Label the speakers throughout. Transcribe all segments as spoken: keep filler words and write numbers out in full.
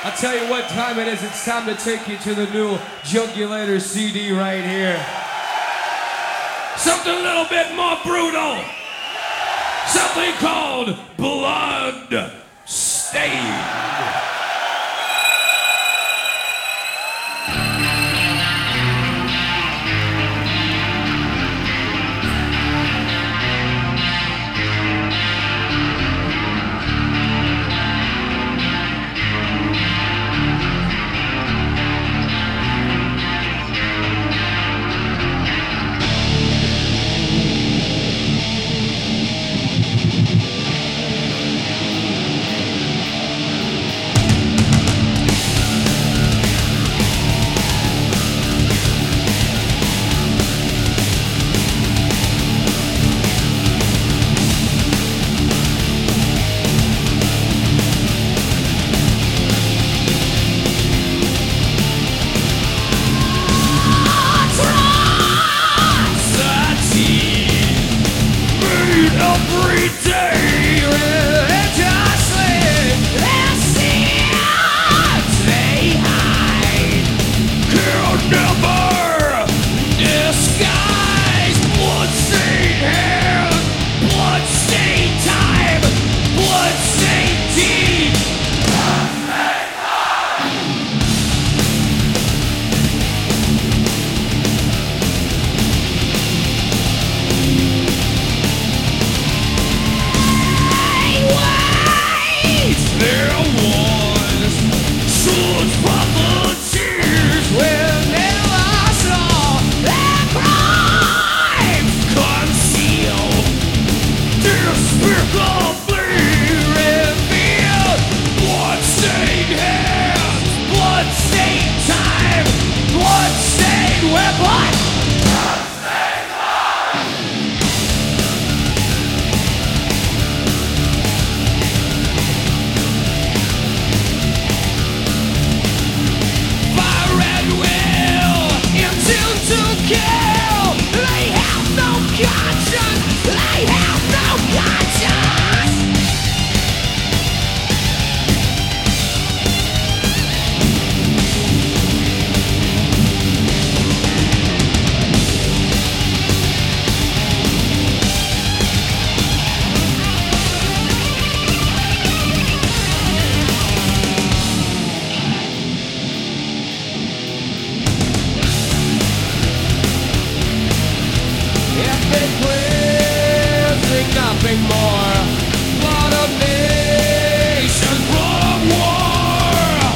Speaker 1: I'll tell you what time it is. It's time to take you to the new Jugulator C D right here. Something a little bit more brutal. Something called Blood Stained. Every day, religiously, their sins they hide can never disguise blood-stained hands, blood-stained time, blood-stained deed, blood-stained time. There was swords from the tears when they lost all their crimes concealed, despicably revealed. Blood-stained hands, blood-stained time, blood-stained weapon. They have no conscience. They have no conscience. Nothing more. Blood of nations, blood of war.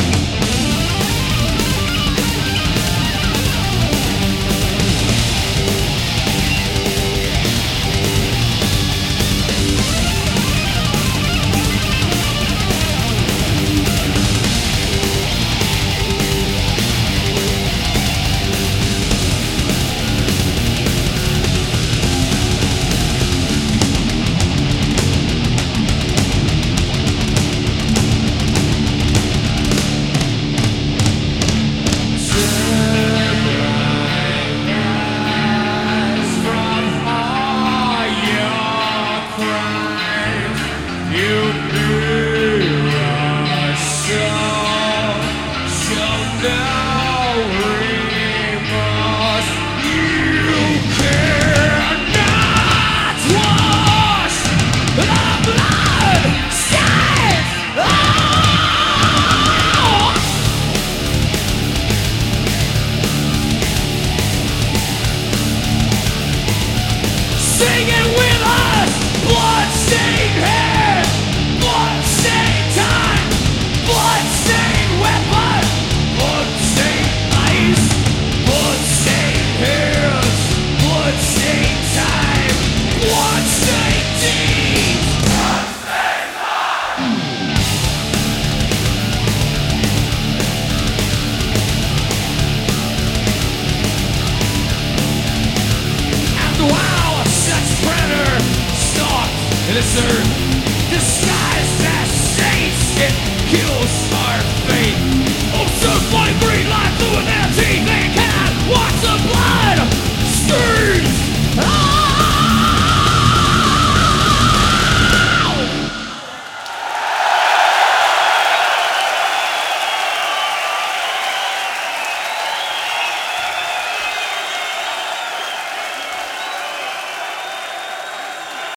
Speaker 1: You knew us so, so now.